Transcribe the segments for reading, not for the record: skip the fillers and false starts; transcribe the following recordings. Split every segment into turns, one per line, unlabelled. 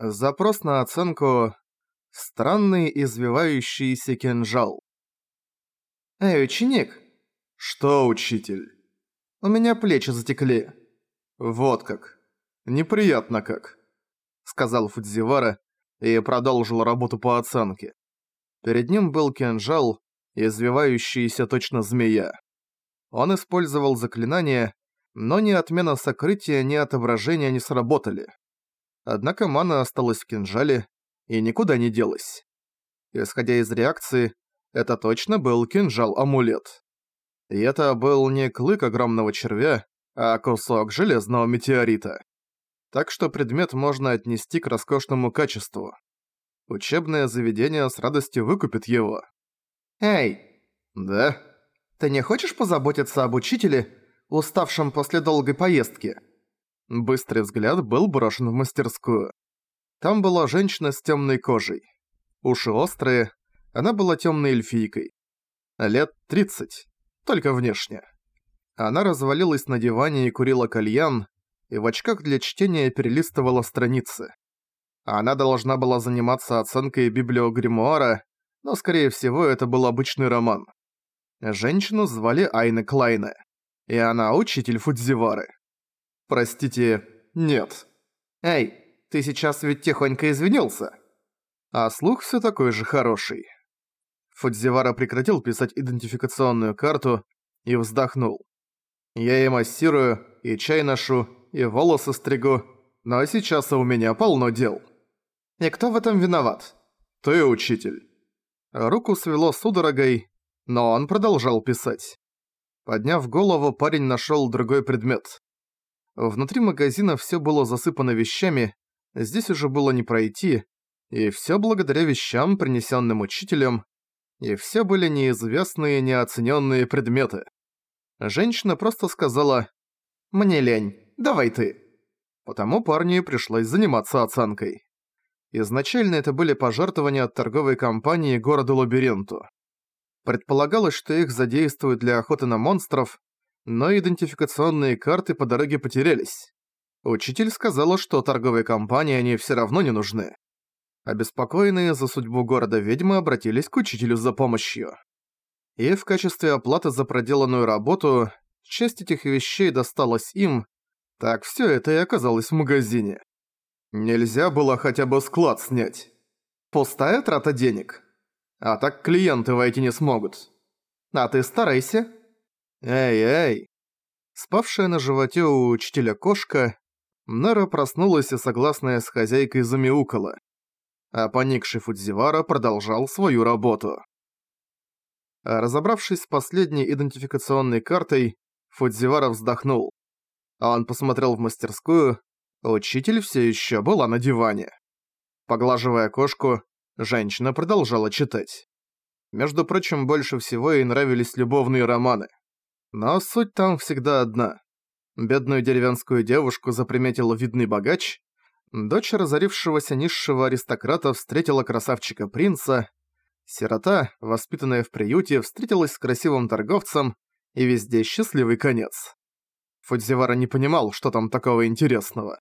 Запрос на оценку «Странный извивающийся кинжал». «Эй, ученик!» «Что, учитель?» «У меня плечи затекли». «Вот как. Неприятно как», — сказал Фудзивара и продолжил работу по оценке. Перед ним был кинжал, извивающийся точно змея. Он использовал заклинание, но ни отмена сокрытия, ни отображения не сработали. Однако мана осталась в кинжале и никуда не делась. Исходя из реакции, это точно был кинжал-амулет. И это был не клык огромного червя, а кусок железного метеорита. Так что предмет можно отнести к роскошному качеству. Учебное заведение с радостью выкупит его. «Эй!» «Да?» «Ты не хочешь позаботиться об учителе, уставшем после долгой поездки?» Быстрый взгляд был брошен в мастерскую. Там была женщина с темной кожей. Уши острые, она была темной эльфийкой. Лет 30, только внешне. Она развалилась на диване и курила кальян, и в очках для чтения перелистывала страницы. Она должна была заниматься оценкой библиогримуара, но, скорее всего, это был обычный роман. Женщину звали Айна Клайна, и она учитель Фудзивары. «Простите, нет». «Эй, ты сейчас ведь тихонько извинился?» А слух всё такой же хороший. Фудзивара прекратил писать идентификационную карту и вздохнул. «Я и массирую, и чай ношу, и волосы стригу, но сейчас у меня полно дел». «И кто в этом виноват?» «Ты, учитель». Руку свело судорогой, но он продолжал писать. Подняв голову, парень нашёл другой предмет. Внутри магазина всё было засыпано вещами, здесь уже было не пройти, и всё благодаря вещам, принесённым учителем, и всё были неизвестные, неоценённые предметы. Женщина просто сказала «Мне лень, давай ты». Потому парню и пришлось заниматься оценкой. Изначально это были пожертвования от торговой компании городу-лабиринту. Предполагалось, что их задействуют для охоты на монстров, но идентификационные карты по дороге потерялись. Учитель сказала, что торговой компании они всё равно не нужны. Обеспокоенные за судьбу города ведьмы обратились к учителю за помощью. И в качестве оплаты за проделанную работу часть этих вещей досталась им, так всё это и оказалось в магазине. Нельзя было хотя бы склад снять. Пустая трата денег. А так клиенты войти не смогут. А ты старайся. Эй. Спавшая на животе у учителя кошка, Нера проснулась и, согласная с хозяйкой, замяукала. А поникший Фудзивара продолжал свою работу. Разобравшись с последней идентификационной картой, Фудзивара вздохнул. Он посмотрел в мастерскую. Учитель все еще была на диване. Поглаживая кошку, женщина продолжала читать. Между прочим, больше всего ей нравились любовные романы. Но суть там всегда одна. Бедную деревенскую девушку заприметил видный богач, дочь разорившегося низшего аристократа встретила красавчика-принца, сирота, воспитанная в приюте, встретилась с красивым торговцем, и везде счастливый конец. Фудзивара не понимал, что там такого интересного.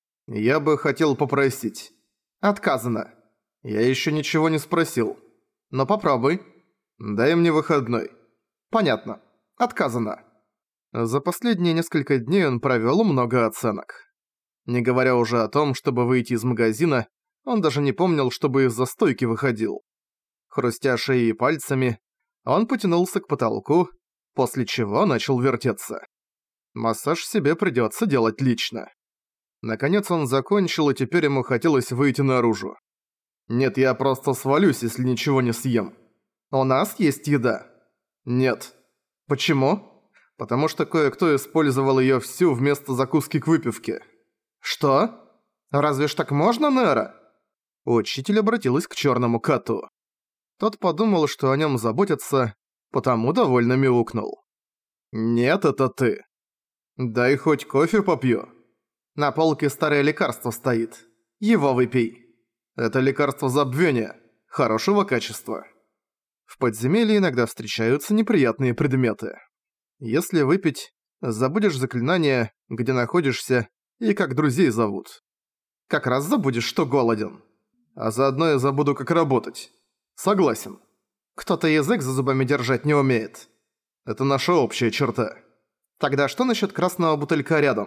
«Я бы хотел попросить». «Отказано». «Я еще ничего не спросил». «Но попробуй». «Дай мне выходной». «Понятно. Отказано». За последние несколько дней он провёл много оценок. Не говоря уже о том, чтобы выйти из магазина, он даже не помнил, чтобы из-за стойки выходил. Хрустя шеей и пальцами, он потянулся к потолку, после чего начал вертеться. Массаж себе придётся делать лично. Наконец он закончил, и теперь ему хотелось выйти наружу. «Нет, я просто свалюсь, если ничего не съем. У нас есть еда». «Нет». «Почему?» «Потому что кое-кто использовал её всю вместо закуски к выпивке». «Что? Разве ж так можно, Нера?» Учитель обратилась к чёрному коту. Тот подумал, что о нём заботятся, потому довольно мяукнул. «Нет, это ты. Дай хоть кофе попью». «На полке старое лекарство стоит. Его выпей». «Это лекарство забвения. Хорошего качества». В подземелье иногда встречаются неприятные предметы. Если выпить, забудешь заклинание, где находишься и как друзей зовут. Как раз забудешь, что голоден. А заодно я забуду, как работать. Согласен. Кто-то язык за зубами держать не умеет. Это наша общая черта. Тогда что насчет красного бутылька рядом?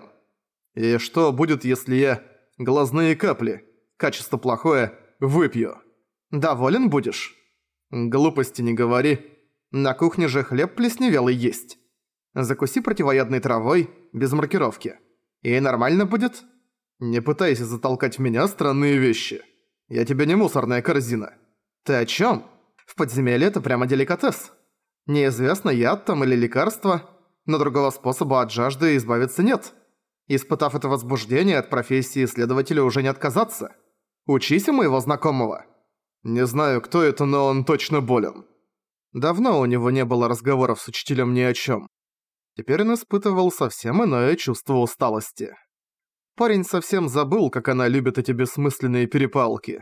И что будет, если я глазные капли, качество плохое, выпью? Доволен будешь? Глупости не говори. На кухне же хлеб плесневелый есть. Закуси противоядной травой, без маркировки. И нормально будет? Не пытайся затолкать в меня странные вещи. Я тебе не мусорная корзина. Ты о чём? В подземелье это прямо деликатес. Неизвестно, яд там или лекарство, но другого способа от жажды избавиться нет. Испытав это возбуждение, от профессии исследователя уже не отказаться. Учись у моего знакомого. Не знаю, кто это, но он точно болен. Давно у него не было разговоров с учителем ни о чём. Теперь он испытывал совсем иное чувство усталости. Парень совсем забыл, как она любит эти бессмысленные перепалки.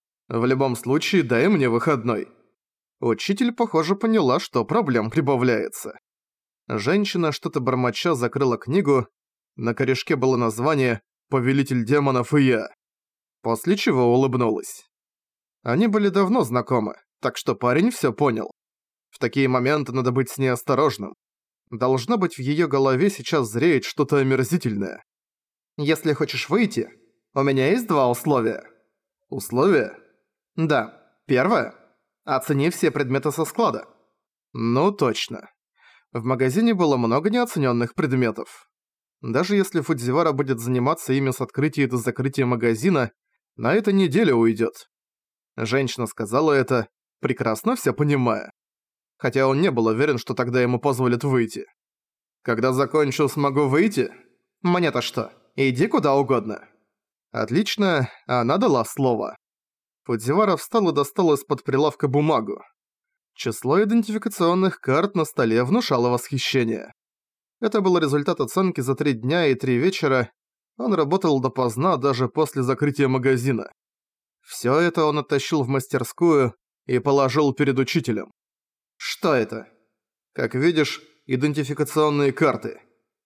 В любом случае, дай мне выходной. Учитель, похоже, поняла, что проблем прибавляется. Женщина, что-то бормоча, закрыла книгу. На корешке было название «Повелитель демонов и я». После чего улыбнулась. Они были давно знакомы, так что парень всё понял. В такие моменты надо быть с ней осторожным. Должно быть, в её голове сейчас зреет что-то омерзительное. Если хочешь выйти, у меня есть 2 условия. Условия? Да. Первое. Оцени все предметы со склада. Ну точно. В магазине было много неоцененных предметов. Даже если Фудзивара будет заниматься ими с открытия до закрытия магазина, на это неделя уйдет. Женщина сказала это, прекрасно все понимая. Хотя он не был уверен, что тогда ему позволят выйти. Когда закончу, смогу выйти? Мне-то что? Иди куда угодно. Отлично, она дала слово. Фудзивара встал и достал из-под прилавка бумагу. Число идентификационных карт на столе внушало восхищение. Это был результат оценки за 3 дня и 3 вечера. Он работал допоздна даже после закрытия магазина. Всё это он оттащил в мастерскую и положил перед учителем. Что это? Как видишь, идентификационные карты.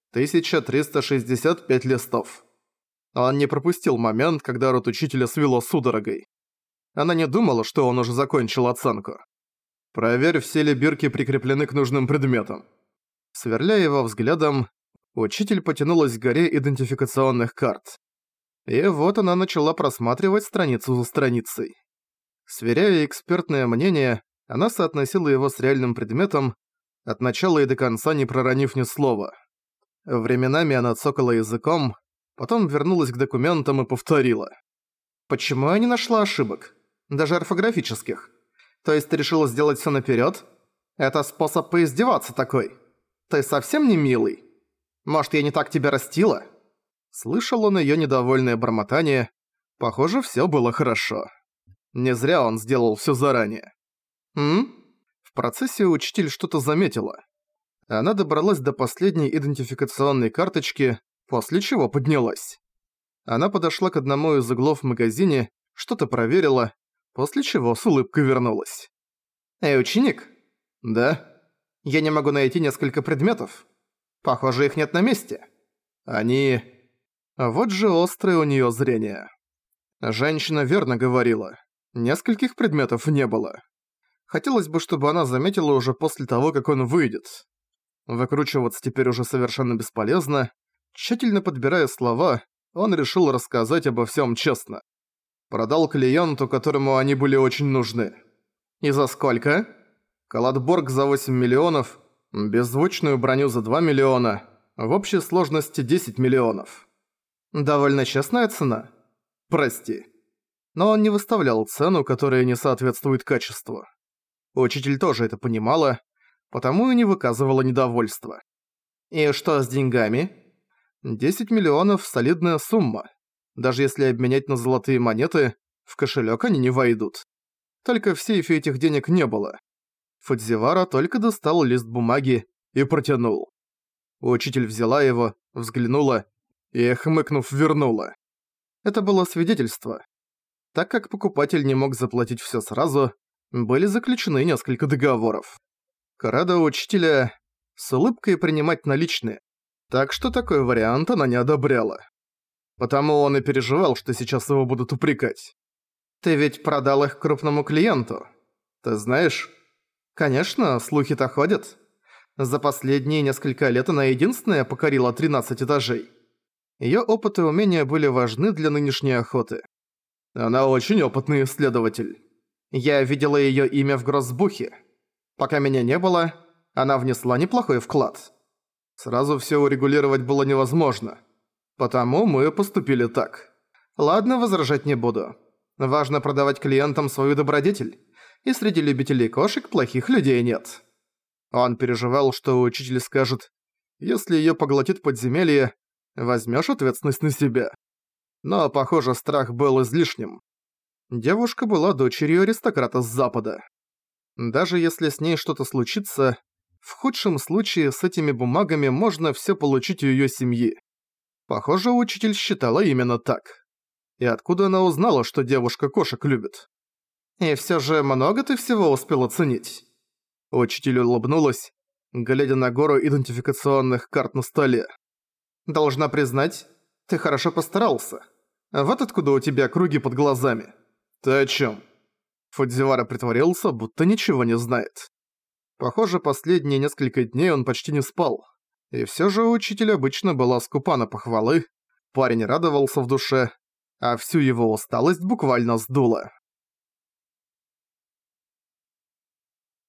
1365 листов. Он не пропустил момент, когда рот учителя свело судорогой. Она не думала, что он уже закончил оценку. Проверь, все ли бирки прикреплены к нужным предметам. Сверляя его взглядом, учитель потянулась к горе идентификационных карт. И вот она начала просматривать страницу за страницей. Сверяя экспертное мнение, она соотносила его с реальным предметом, от начала и до конца не проронив ни слова. Временами она цокала языком, потом вернулась к документам и повторила. «Почему я не нашла ошибок? Даже орфографических? То есть ты решила сделать всё наперёд? Это способ поиздеваться такой. Ты совсем не милый? Может, я не так тебя растила?» Слышал он её недовольное бормотание. Похоже, всё было хорошо. Не зря он сделал всё заранее. В процессе учитель что-то заметила. Она добралась до последней идентификационной карточки, после чего поднялась. Она подошла к одному из углов в магазине, что-то проверила, после чего с улыбкой вернулась. «Эй, ученик?» «Да?» «Я не могу найти несколько предметов. Похоже, их нет на месте. Они...» Вот же острое у неё зрение. Женщина верно говорила. Нескольких предметов не было. Хотелось бы, чтобы она заметила уже после того, как он выйдет. Выкручиваться теперь уже совершенно бесполезно. Тщательно подбирая слова, он решил рассказать обо всем честно. Продал клиенту, которому они были очень нужны. И за сколько? Калатборг за 8 миллионов, беззвучную броню за 2 миллиона, в общей сложности 10 миллионов. Довольно честная цена? Прости. Но он не выставлял цену, которая не соответствует качеству. Учитель тоже это понимала, потому и не выказывала недовольства. И что с деньгами? 10 миллионов – солидная сумма. Даже если обменять на золотые монеты, в кошелек они не войдут. Только в сейфе этих денег не было. Фудзивара только достал лист бумаги и протянул. Учитель взяла его, взглянула и, хмыкнув, вернула. Это было свидетельство. Так как покупатель не мог заплатить всё сразу, были заключены несколько договоров. Карада учителя с улыбкой принимать наличные, так что такой вариант она не одобряла. Потому он и переживал, что сейчас его будут упрекать. Ты ведь продал их крупному клиенту. Ты знаешь? Конечно, слухи-то ходят. За последние несколько лет она единственная покорила 13 этажей. Её опыт и умения были важны для нынешней охоты. Она очень опытный исследователь. Я видела её имя в Гроссбухе. Пока меня не было, она внесла неплохой вклад. Сразу всё урегулировать было невозможно. Потому мы поступили так. Ладно, возражать не буду. Важно продавать клиентам свою добродетель. И среди любителей кошек плохих людей нет. Он переживал, что учитель скажет: «Если её поглотит подземелье, возьмёшь ответственность на себя». Но, похоже, страх был излишним. Девушка была дочерью аристократа с Запада. Даже если с ней что-то случится, в худшем случае с этими бумагами можно всё получить у её семьи. Похоже, учитель считала именно так. И откуда она узнала, что девушка кошек любит? И всё же много ты всего успел оценить? Учитель улыбнулась, глядя на гору идентификационных карт на столе. Должна признать, ты хорошо постарался. Вот откуда у тебя круги под глазами. Ты о чём? Фудзивара притворился, будто ничего не знает. Похоже, последние несколько дней он почти не спал. И всё же учитель обычно была скупа на похвалы, парень радовался в душе, а всю его усталость буквально сдуло.